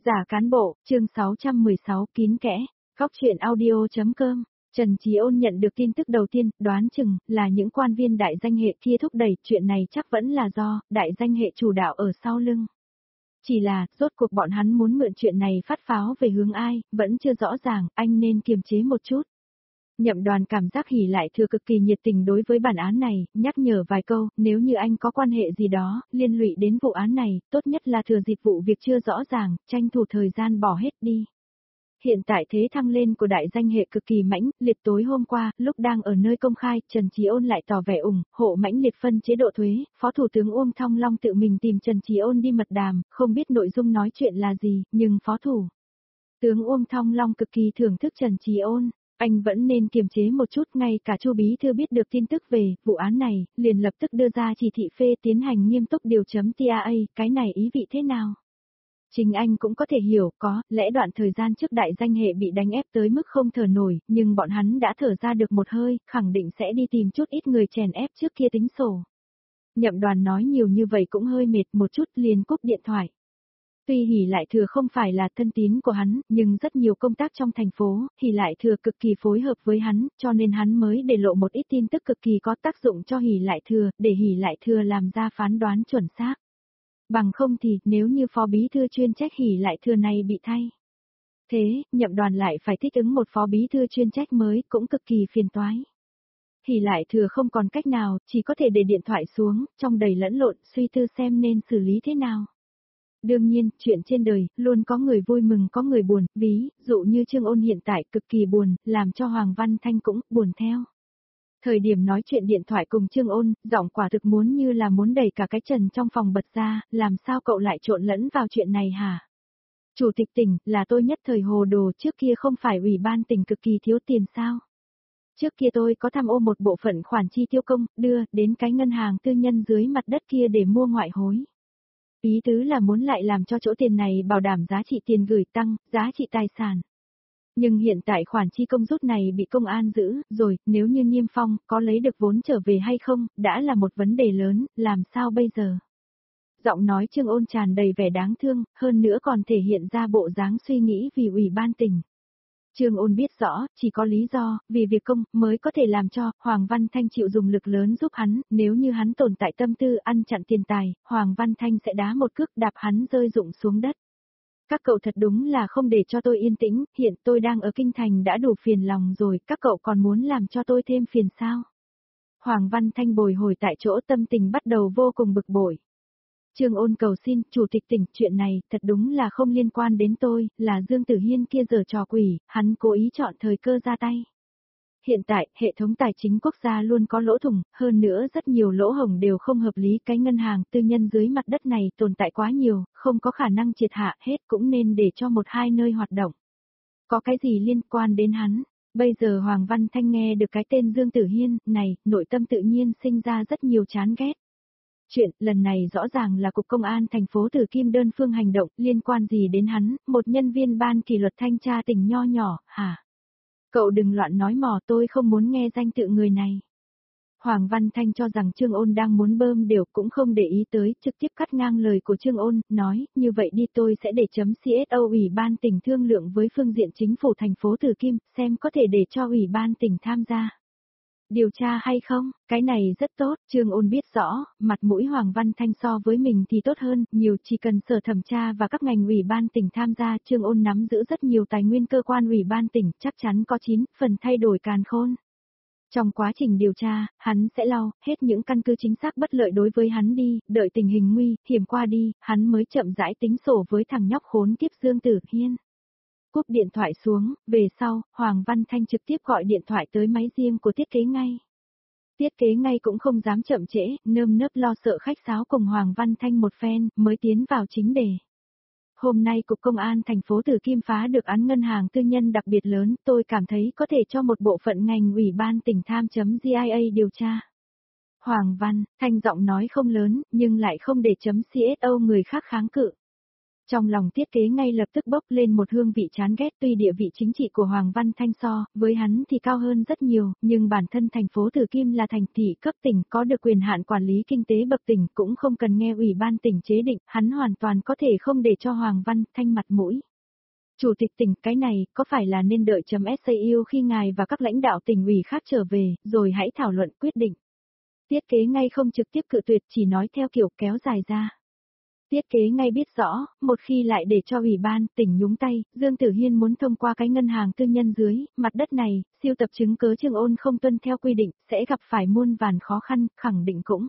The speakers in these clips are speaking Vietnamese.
Giả cán bộ, chương 616 kín kẽ, góc truyện audio.com. Trần Chí Ôn nhận được tin tức đầu tiên, đoán chừng là những quan viên đại danh hệ kia thúc đẩy, chuyện này chắc vẫn là do đại danh hệ chủ đạo ở sau lưng. Chỉ là, rốt cuộc bọn hắn muốn mượn chuyện này phát pháo về hướng ai, vẫn chưa rõ ràng, anh nên kiềm chế một chút. Nhậm Đoàn cảm giác Hỉ Lại Thừa cực kỳ nhiệt tình đối với bản án này, nhắc nhở vài câu, nếu như anh có quan hệ gì đó, liên lụy đến vụ án này, tốt nhất là thừa dịp vụ việc chưa rõ ràng, tranh thủ thời gian bỏ hết đi. Hiện tại thế thăng lên của đại danh hệ cực kỳ mãnh liệt, tối hôm qua, lúc đang ở nơi công khai, Trần Chí Ôn lại tỏ vẻ ủng hộ mãnh liệt phân chế độ thuế, Phó Thủ tướng Uông Thong Long tự mình tìm Trần Chí Ôn đi mật đàm, không biết nội dung nói chuyện là gì, nhưng Phó Thủ tướng Uông Thong Long cực kỳ thưởng thức Trần Chí Ôn. Anh vẫn nên kiềm chế một chút, ngay cả Chu Bí Thư biết được tin tức về vụ án này, liền lập tức đưa ra chỉ thị phê tiến hành nghiêm túc điều chấm TAA, cái này ý vị thế nào? Chính anh cũng có thể hiểu, có lẽ đoạn thời gian trước đại danh hệ bị đánh ép tới mức không thở nổi, nhưng bọn hắn đã thở ra được một hơi, khẳng định sẽ đi tìm chút ít người chèn ép trước kia tính sổ. Nhậm Đoàn nói nhiều như vậy cũng hơi mệt, một chút liền cúp điện thoại. Tuy Hỉ Lại Thừa không phải là thân tín của hắn, nhưng rất nhiều công tác trong thành phố, Hỉ Lại Thừa cực kỳ phối hợp với hắn, cho nên hắn mới để lộ một ít tin tức cực kỳ có tác dụng cho Hỉ Lại Thừa, để Hỉ Lại Thừa làm ra phán đoán chuẩn xác. Bằng không thì, nếu như Phó Bí Thư chuyên trách Hỉ Lại Thừa này bị thay thế, Nhậm Đoàn lại phải thích ứng một Phó Bí Thư chuyên trách mới, cũng cực kỳ phiền toái. Hỉ Lại Thừa không còn cách nào, chỉ có thể để điện thoại xuống, trong đầy lẫn lộn, suy tư xem nên xử lý thế nào. Đương nhiên, chuyện trên đời, luôn có người vui mừng có người buồn, ví dụ như Trương Ôn hiện tại cực kỳ buồn, làm cho Hoàng Văn Thanh cũng buồn theo. Thời điểm nói chuyện điện thoại cùng Trương Ôn, giọng quả thực muốn như là muốn đẩy cả cái trần trong phòng bật ra, làm sao cậu lại trộn lẫn vào chuyện này hả? Chủ tịch tỉnh, là tôi nhất thời hồ đồ, trước kia không phải ủy ban tỉnh cực kỳ thiếu tiền sao? Trước kia tôi có tham ô một bộ phận khoản chi tiêu công, đưa đến cái ngân hàng tư nhân dưới mặt đất kia để mua ngoại hối. Ý tứ là muốn lại làm cho chỗ tiền này bảo đảm giá trị tiền gửi tăng, giá trị tài sản. Nhưng hiện tại khoản chi công rút này bị công an giữ, rồi, nếu như Niêm Phong có lấy được vốn trở về hay không, đã là một vấn đề lớn, làm sao bây giờ? Giọng nói Trương Ôn tràn đầy vẻ đáng thương, hơn nữa còn thể hiện ra bộ dáng suy nghĩ vì ủy ban tỉnh. Trương Ôn biết rõ, chỉ có lý do, vì việc công, mới có thể làm cho Hoàng Văn Thanh chịu dùng lực lớn giúp hắn, nếu như hắn tồn tại tâm tư ăn chặn tiền tài, Hoàng Văn Thanh sẽ đá một cước đạp hắn rơi rụng xuống đất. Các cậu thật đúng là không để cho tôi yên tĩnh, hiện tôi đang ở kinh thành đã đủ phiền lòng rồi, các cậu còn muốn làm cho tôi thêm phiền sao? Hoàng Văn Thanh bồi hồi tại chỗ, tâm tình bắt đầu vô cùng bực bội. Trương Ôn cầu xin, Chủ tịch tỉnh, chuyện này, thật đúng là không liên quan đến tôi, là Dương Tử Hiên kia giở trò quỷ, hắn cố ý chọn thời cơ ra tay. Hiện tại, hệ thống tài chính quốc gia luôn có lỗ thủng, hơn nữa rất nhiều lỗ hổng đều không hợp lý, cái ngân hàng tư nhân dưới mặt đất này tồn tại quá nhiều, không có khả năng triệt hạ hết, cũng nên để cho một hai nơi hoạt động. Có cái gì liên quan đến hắn? Bây giờ Hoàng Văn Thanh nghe được cái tên Dương Tử Hiên này, nội tâm tự nhiên sinh ra rất nhiều chán ghét. Chuyện lần này rõ ràng là Cục Công an thành phố Tử Kim đơn phương hành động, liên quan gì đến hắn, một nhân viên ban kỷ luật thanh tra tỉnh nho nhỏ, hả? Cậu đừng loạn nói mò, tôi không muốn nghe danh tự người này. Hoàng Văn Thanh cho rằng Trương Ôn đang muốn bơm đều, cũng không để ý tới, trực tiếp cắt ngang lời của Trương Ôn, nói, như vậy đi, tôi sẽ để chấm CSO ủy ban tỉnh thương lượng với phương diện chính phủ thành phố Tử Kim, xem có thể để cho ủy ban tỉnh tham gia điều tra hay không, cái này rất tốt, Trương Ôn biết rõ, mặt mũi Hoàng Văn Thanh so với mình thì tốt hơn, nhiều, chỉ cần sở thẩm tra và các ngành ủy ban tỉnh tham gia, Trương Ôn nắm giữ rất nhiều tài nguyên, cơ quan ủy ban tỉnh chắc chắn có 9 phần thay đổi càn khôn. Trong quá trình điều tra, hắn sẽ lau hết những căn cứ chính xác bất lợi đối với hắn đi, đợi tình hình nguy hiểm qua đi, hắn mới chậm rãi tính sổ với thằng nhóc khốn kiếp Dương Tử Hiên. Cúp điện thoại xuống, về sau, Hoàng Văn Thanh trực tiếp gọi điện thoại tới máy riêng của Tiết Kế Ngay. Tiết Kế Ngay cũng không dám chậm trễ, nơm nớp lo sợ khách sáo cùng Hoàng Văn Thanh một phen, mới tiến vào chính đề. Hôm nay Cục Công an thành phố Tử Kim phá được án ngân hàng tư nhân đặc biệt lớn, tôi cảm thấy có thể cho một bộ phận ngành ủy ban tỉnh tham chấm GIA điều tra. Hoàng Văn Thanh giọng nói không lớn, nhưng lại không để chấm CSO người khác kháng cự. Trong lòng Tiết Kế ngay lập tức bốc lên một hương vị chán ghét, tuy địa vị chính trị của Hoàng Văn Thanh so với hắn thì cao hơn rất nhiều, nhưng bản thân thành phố Từ Kim là thành thị cấp tỉnh có được quyền hạn quản lý kinh tế bậc tỉnh, cũng không cần nghe ủy ban tỉnh chế định, hắn hoàn toàn có thể không để cho Hoàng Văn Thanh mặt mũi. Chủ tịch tỉnh, cái này có phải là nên đợi .sau khi ngài và các lãnh đạo tỉnh ủy khác trở về, rồi hãy thảo luận quyết định. Tiết Kế ngay không trực tiếp cự tuyệt, chỉ nói theo kiểu kéo dài ra. Tiết Kế ngay biết rõ, một khi lại để cho ủy ban tỉnh nhúng tay, Dương Tử Hiên muốn thông qua cái ngân hàng tư nhân dưới mặt đất này, siêu tập chứng cớ Trương Ôn không tuân theo quy định, sẽ gặp phải muôn vàn khó khăn, khẳng định cũng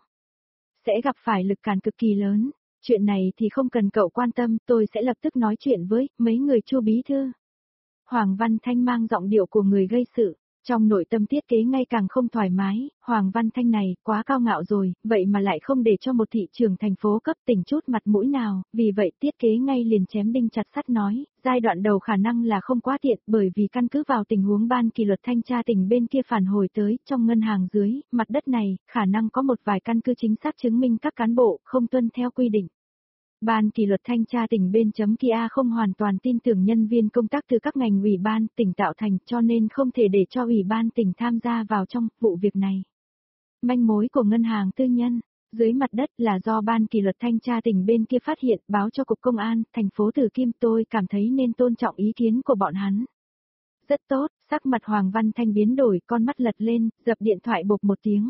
sẽ gặp phải lực cản cực kỳ lớn. Chuyện này thì không cần cậu quan tâm, tôi sẽ lập tức nói chuyện với mấy người Chu bí thư. Hoàng Văn Thanh mang giọng điệu của người gây sự. Trong nội tâm Tiết Kế ngay càng không thoải mái, Hoàng Văn Thanh này quá cao ngạo rồi, vậy mà lại không để cho một thị trưởng thành phố cấp tỉnh chút mặt mũi nào, vì vậy Tiết Kế ngay liền chém đinh chặt sắt nói, giai đoạn đầu khả năng là không quá tiện, bởi vì căn cứ vào tình huống ban kỷ luật thanh tra tỉnh bên kia phản hồi tới, trong ngân hàng dưới, mặt đất này, khả năng có một vài căn cứ chính xác chứng minh các cán bộ không tuân theo quy định. Ban kỷ luật thanh tra tỉnh bên kia không hoàn toàn tin tưởng nhân viên công tác từ các ngành ủy ban tỉnh tạo thành, cho nên không thể để cho ủy ban tỉnh tham gia vào trong vụ việc này. Manh mối của ngân hàng tư nhân dưới mặt đất là do ban kỷ luật thanh tra tỉnh bên kia phát hiện, báo cho cục công an thành phố Từ Kim. Tôi cảm thấy nên tôn trọng ý kiến của bọn hắn. Rất tốt, sắc mặt Hoàng Văn Thanh biến đổi, con mắt lật lên, dập điện thoại bộp một tiếng.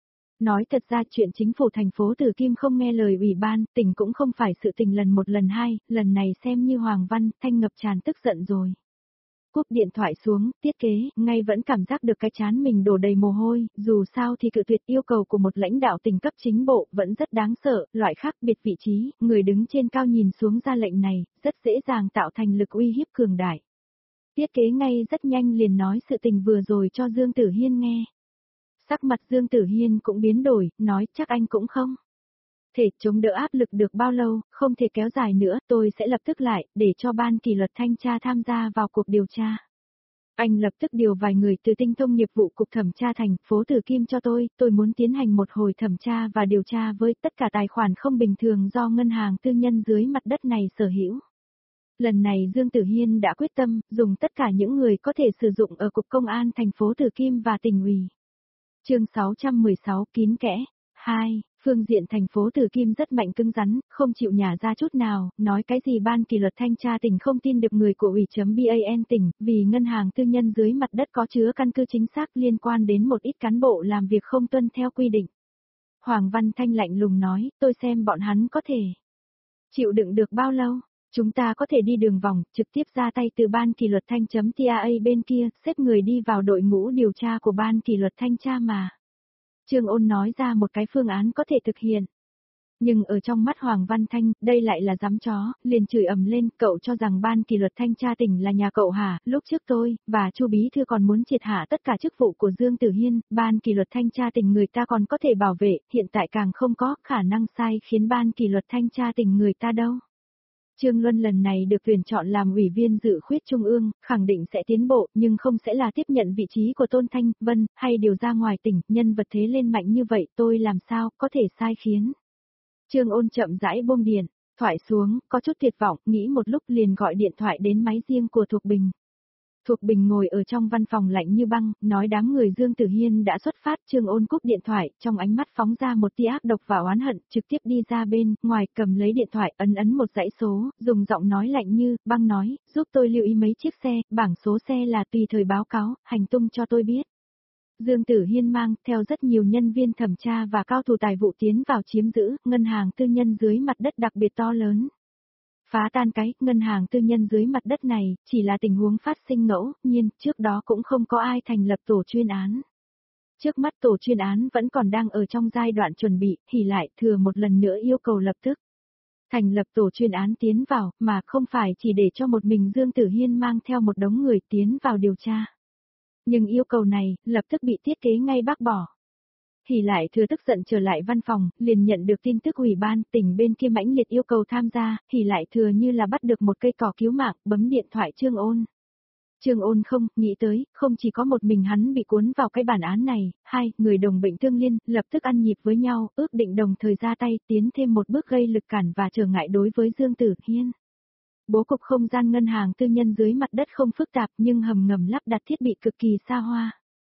Nói thật ra chuyện chính phủ thành phố Từ Kim không nghe lời ủy ban, tỉnh cũng không phải sự tình lần một lần hai, lần này xem như Hoàng Văn Thanh ngập tràn tức giận rồi. Cúp điện thoại xuống, Tiết Kế, ngay vẫn cảm giác được cái trán mình đổ đầy mồ hôi, dù sao thì cự tuyệt yêu cầu của một lãnh đạo tỉnh cấp chính bộ vẫn rất đáng sợ, loại khác biệt vị trí, người đứng trên cao nhìn xuống ra lệnh này, rất dễ dàng tạo thành lực uy hiếp cường đại. Tiết Kế ngay rất nhanh liền nói sự tình vừa rồi cho Dương Tử Hiên nghe. Sắc mặt Dương Tử Hiên cũng biến đổi, nói chắc anh cũng không thể chống đỡ áp lực được bao lâu, không thể kéo dài nữa, tôi sẽ lập tức lại, để cho ban kỷ luật thanh tra tham gia vào cuộc điều tra. Anh lập tức điều vài người từ tinh thông nghiệp vụ cục thẩm tra thành phố Từ Kim cho tôi muốn tiến hành một hồi thẩm tra và điều tra với tất cả tài khoản không bình thường do ngân hàng tư nhân dưới mặt đất này sở hữu. Lần này Dương Tử Hiên đã quyết tâm, dùng tất cả những người có thể sử dụng ở cục công an thành phố Từ Kim và tỉnh ủy. Chương 616 kín kẽ. 2. Phương diện thành phố Từ Kim rất mạnh cứng rắn, không chịu nhả ra chút nào, nói cái gì ban kỷ luật thanh tra tỉnh không tin được người của ủy.ban tỉnh, vì ngân hàng tư nhân dưới mặt đất có chứa căn cứ chính xác liên quan đến một ít cán bộ làm việc không tuân theo quy định. Hoàng Văn Thanh lạnh lùng nói, tôi xem bọn hắn có thể chịu đựng được bao lâu. Chúng ta có thể đi đường vòng, trực tiếp ra tay từ ban kỷ luật thanh.TA bên kia, xếp người đi vào đội ngũ điều tra của ban kỷ luật thanh tra mà. Trương Ôn nói ra một cái phương án có thể thực hiện. Nhưng ở trong mắt Hoàng Văn Thanh, đây lại là giám chó, liền chửi ầm lên, cậu cho rằng ban kỷ luật thanh tra tỉnh là nhà cậu hả, lúc trước tôi, và Chu bí thư còn muốn triệt hạ tất cả chức vụ của Dương Tử Hiên, ban kỷ luật thanh tra tỉnh người ta còn có thể bảo vệ, hiện tại càng không có khả năng sai khiến ban kỷ luật thanh tra tỉnh người ta đâu. Trương Luân lần này được tuyển chọn làm ủy viên dự khuyết trung ương, khẳng định sẽ tiến bộ, nhưng không sẽ là tiếp nhận vị trí của Tôn Thanh Vân, hay điều ra ngoài tỉnh, nhân vật thế lên mạnh như vậy, tôi làm sao có thể sai khiến. Trương Ôn chậm rãi buông điện thoại xuống, có chút tuyệt vọng, nghĩ một lúc liền gọi điện thoại đến máy riêng của Thục Bình. Thục Bình ngồi ở trong văn phòng lạnh như băng, nói đám người Dương Tử Hiên đã xuất phát. Trương Ôn cúp điện thoại, trong ánh mắt phóng ra một tia ác độc và oán hận, trực tiếp đi ra bên ngoài, cầm lấy điện thoại, ấn một dãy số, dùng giọng nói lạnh như băng nói, giúp tôi lưu ý mấy chiếc xe, bảng số xe là tùy thời báo cáo, hành tung cho tôi biết. Dương Tử Hiên mang theo rất nhiều nhân viên thẩm tra và cao thủ tài vụ tiến vào chiếm giữ ngân hàng tư nhân dưới mặt đất đặc biệt to lớn. Phá tan cái ngân hàng tư nhân dưới mặt đất này, chỉ là tình huống phát sinh ngẫu nhiên, trước đó cũng không có ai thành lập tổ chuyên án. Trước mắt tổ chuyên án vẫn còn đang ở trong giai đoạn chuẩn bị, thì lại thừa một lần nữa yêu cầu lập tức thành lập tổ chuyên án tiến vào, mà không phải chỉ để cho một mình Dương Tử Hiên mang theo một đống người tiến vào điều tra. Nhưng yêu cầu này, lập tức bị Tiết Kế ngay bác bỏ. Thì lại thừa tức giận trở lại văn phòng, liền nhận được tin tức ủy ban tỉnh bên kia mãnh liệt yêu cầu tham gia, thì lại thừa như là bắt được một cây cỏ cứu mạng, bấm điện thoại Trương Ôn. Trương Ôn không nghĩ tới, không chỉ có một mình hắn bị cuốn vào cái bản án này, hai người đồng bệnh tương liên, lập tức ăn nhịp với nhau, ước định đồng thời ra tay, tiến thêm một bước gây lực cản và trở ngại đối với Dương Tử Hiên. Bố cục không gian ngân hàng tư nhân dưới mặt đất không phức tạp nhưng hầm ngầm lắp đặt thiết bị cực kỳ xa hoa.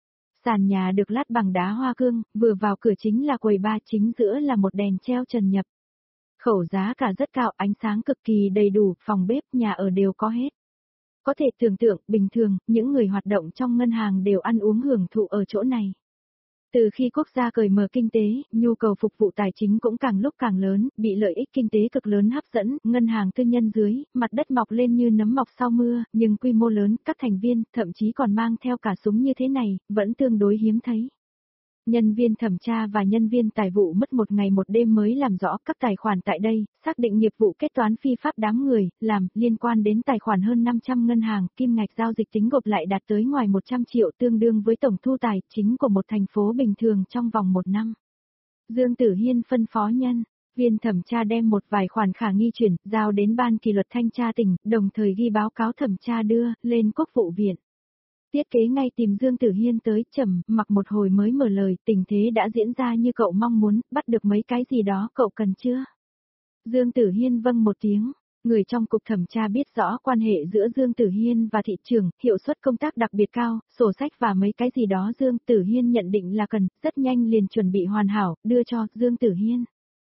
Sàn nhà được lát bằng đá hoa cương, vừa vào cửa chính là quầy bar, chính giữa là một đèn treo trần nhập. Khẩu giá cả rất cao, ánh sáng cực kỳ đầy đủ, phòng bếp, nhà ở đều có hết. Có thể tưởng tượng, bình thường, những người hoạt động trong ngân hàng đều ăn uống hưởng thụ ở chỗ này. Từ khi quốc gia cởi mở kinh tế, nhu cầu phục vụ tài chính cũng càng lúc càng lớn, bị lợi ích kinh tế cực lớn hấp dẫn, ngân hàng tư nhân dưới, mặt đất mọc lên như nấm mọc sau mưa, nhưng quy mô lớn, các thành viên, thậm chí còn mang theo cả súng như thế này, vẫn tương đối hiếm thấy. Nhân viên thẩm tra và nhân viên tài vụ mất một ngày một đêm mới làm rõ các tài khoản tại đây, xác định nghiệp vụ kế toán phi pháp đám người, làm, liên quan đến tài khoản hơn 500 ngân hàng, kim ngạch giao dịch tính gộp lại đạt tới ngoài 100 triệu tương đương với tổng thu tài chính của một thành phố bình thường trong vòng một năm. Dương Tử Hiên phân phó nhân viên thẩm tra đem một vài khoản khả nghi chuyển, giao đến ban kỷ luật thanh tra tỉnh, đồng thời ghi báo cáo thẩm tra đưa lên Quốc vụ viện. Tiết kế ngay tìm Dương Tử Hiên tới, trầm mặc một hồi mới mở lời, tình thế đã diễn ra như cậu mong muốn, bắt được mấy cái gì đó cậu cần chưa? Dương Tử Hiên vâng một tiếng, người trong cục thẩm tra biết rõ quan hệ giữa Dương Tử Hiên và thị trường, hiệu suất công tác đặc biệt cao, sổ sách và mấy cái gì đó Dương Tử Hiên nhận định là cần, rất nhanh liền chuẩn bị hoàn hảo, đưa cho Dương Tử Hiên.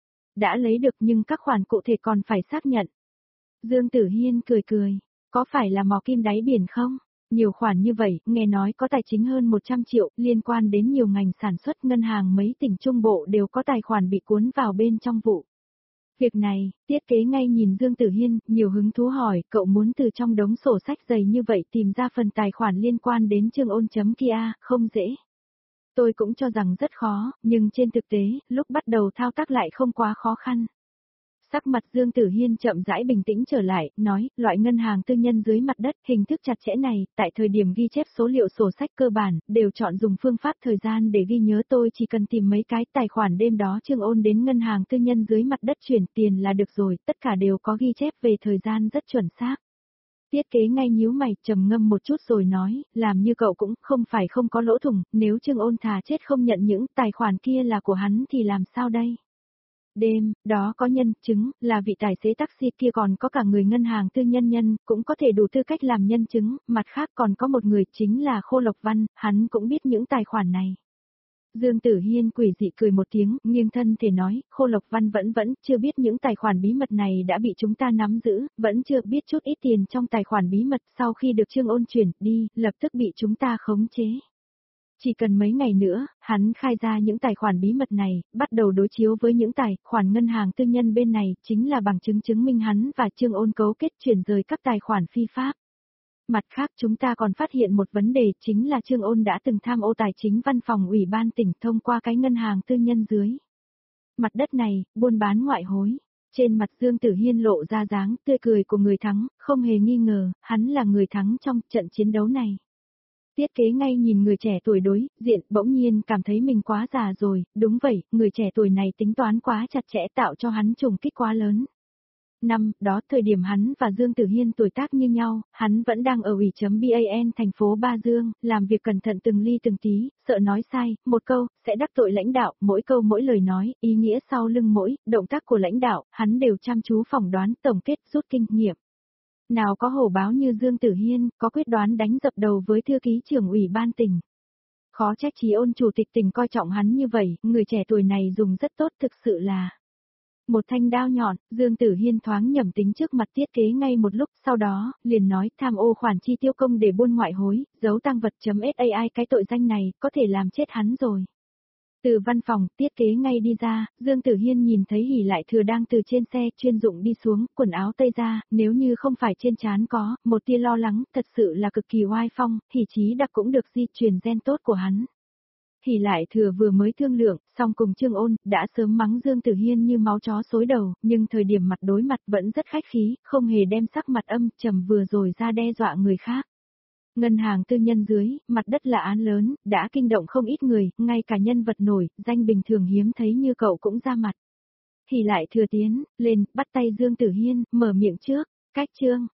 Đã lấy được nhưng các khoản cụ thể còn phải xác nhận. Dương Tử Hiên cười cười, có phải là mò kim đáy biển không? Nhiều khoản như vậy, nghe nói có tài chính hơn 100 triệu, liên quan đến nhiều ngành sản xuất, ngân hàng mấy tỉnh Trung Bộ đều có tài khoản bị cuốn vào bên trong vụ. Việc này, Tiết kế ngay nhìn Dương Tử Hiên, nhiều hứng thú hỏi, cậu muốn từ trong đống sổ sách dày như vậy tìm ra phần tài khoản liên quan đến Trương Ôn chấm kia, không dễ. Tôi cũng cho rằng rất khó, nhưng trên thực tế, lúc bắt đầu thao tác lại không quá khó khăn. Sắc mặt Dương Tử Hiên chậm rãi bình tĩnh trở lại, nói, loại ngân hàng tư nhân dưới mặt đất, hình thức chặt chẽ này, tại thời điểm ghi chép số liệu sổ sách cơ bản, đều chọn dùng phương pháp thời gian để ghi nhớ, tôi chỉ cần tìm mấy cái tài khoản đêm đó Trương Ôn đến ngân hàng tư nhân dưới mặt đất chuyển tiền là được rồi, tất cả đều có ghi chép về thời gian rất chuẩn xác. Tiết kế ngay nhíu mày, trầm ngâm một chút rồi nói, làm như cậu cũng không phải không có lỗ thủng, nếu Trương Ôn thà chết không nhận những tài khoản kia là của hắn thì làm sao đây? Đêm, đó có nhân chứng, là vị tài xế taxi kia, còn có cả người ngân hàng tư nhân, cũng có thể đủ tư cách làm nhân chứng, mặt khác còn có một người chính là Khô Lộc Văn, hắn cũng biết những tài khoản này. Dương Tử Hiên quỷ dị cười một tiếng, nghiêng thân thể nói, Khô Lộc Văn vẫn chưa biết những tài khoản bí mật này đã bị chúng ta nắm giữ, vẫn chưa biết chút ít tiền trong tài khoản bí mật sau khi được Trương Ôn chuyển đi, lập tức bị chúng ta khống chế. Chỉ cần mấy ngày nữa, hắn khai ra những tài khoản bí mật này, bắt đầu đối chiếu với những tài khoản ngân hàng tư nhân bên này, chính là bằng chứng chứng minh hắn và Trương Ôn cấu kết chuyển rời các tài khoản phi pháp. Mặt khác chúng ta còn phát hiện một vấn đề, chính là Trương Ôn đã từng tham ô tài chính văn phòng ủy ban tỉnh thông qua cái ngân hàng tư nhân dưới mặt đất này, buôn bán ngoại hối. Trên mặt Dương Tử Hiên lộ ra dáng tươi cười của người thắng, không hề nghi ngờ, hắn là người thắng trong trận chiến đấu này. Tiết kế ngay nhìn người trẻ tuổi đối diện, bỗng nhiên cảm thấy mình quá già rồi, đúng vậy, người trẻ tuổi này tính toán quá chặt chẽ tạo cho hắn trùng kích quá lớn. Năm đó thời điểm hắn và Dương Tử Hiên tuổi tác như nhau, hắn vẫn đang ở ủy.ban thành phố Ba Dương, làm việc cẩn thận từng ly từng tí, sợ nói sai, một câu, sẽ đắc tội lãnh đạo, mỗi câu mỗi lời nói, ý nghĩa sau lưng mỗi động tác của lãnh đạo, hắn đều chăm chú phỏng đoán, tổng kết, rút kinh nghiệm. Nào có hổ báo như Dương Tử Hiên, có quyết đoán đánh dập đầu với thư ký trưởng ủy ban tỉnh. Khó trách Chí Ôn chủ tịch tỉnh coi trọng hắn như vậy, người trẻ tuổi này dùng rất tốt, thực sự là một thanh đao nhọn. Dương Tử Hiên thoáng nhầm tính trước mặt Tiết kế ngay một lúc, sau đó, liền nói tham ô khoản chi tiêu công để buôn ngoại hối, giấu tang vật.sai, cái tội danh này, có thể làm chết hắn rồi. Từ văn phòng, Tiết kế ngay đi ra, Dương Tử Hiên nhìn thấy Hỉ Lại Thừa đang từ trên xe chuyên dụng đi xuống, quần áo tây ra, nếu như không phải trên trán có một tia lo lắng, thật sự là cực kỳ oai phong, Hỉ Chí Đặc cũng được di truyền gen tốt của hắn. Hỉ Lại Thừa vừa mới thương lượng, xong cùng Trương Ôn, đã sớm mắng Dương Tử Hiên như máu chó xối đầu, nhưng thời điểm mặt đối mặt vẫn rất khách khí, không hề đem sắc mặt âm trầm vừa rồi ra đe dọa người khác. Ngân hàng tư nhân dưới, mặt đất là án lớn, đã kinh động không ít người, ngay cả nhân vật nổi, danh bình thường hiếm thấy như cậu cũng ra mặt. Hỉ Lại Thừa tiến lên, bắt tay Dương Tử Hiên, mở miệng trước, cách chương.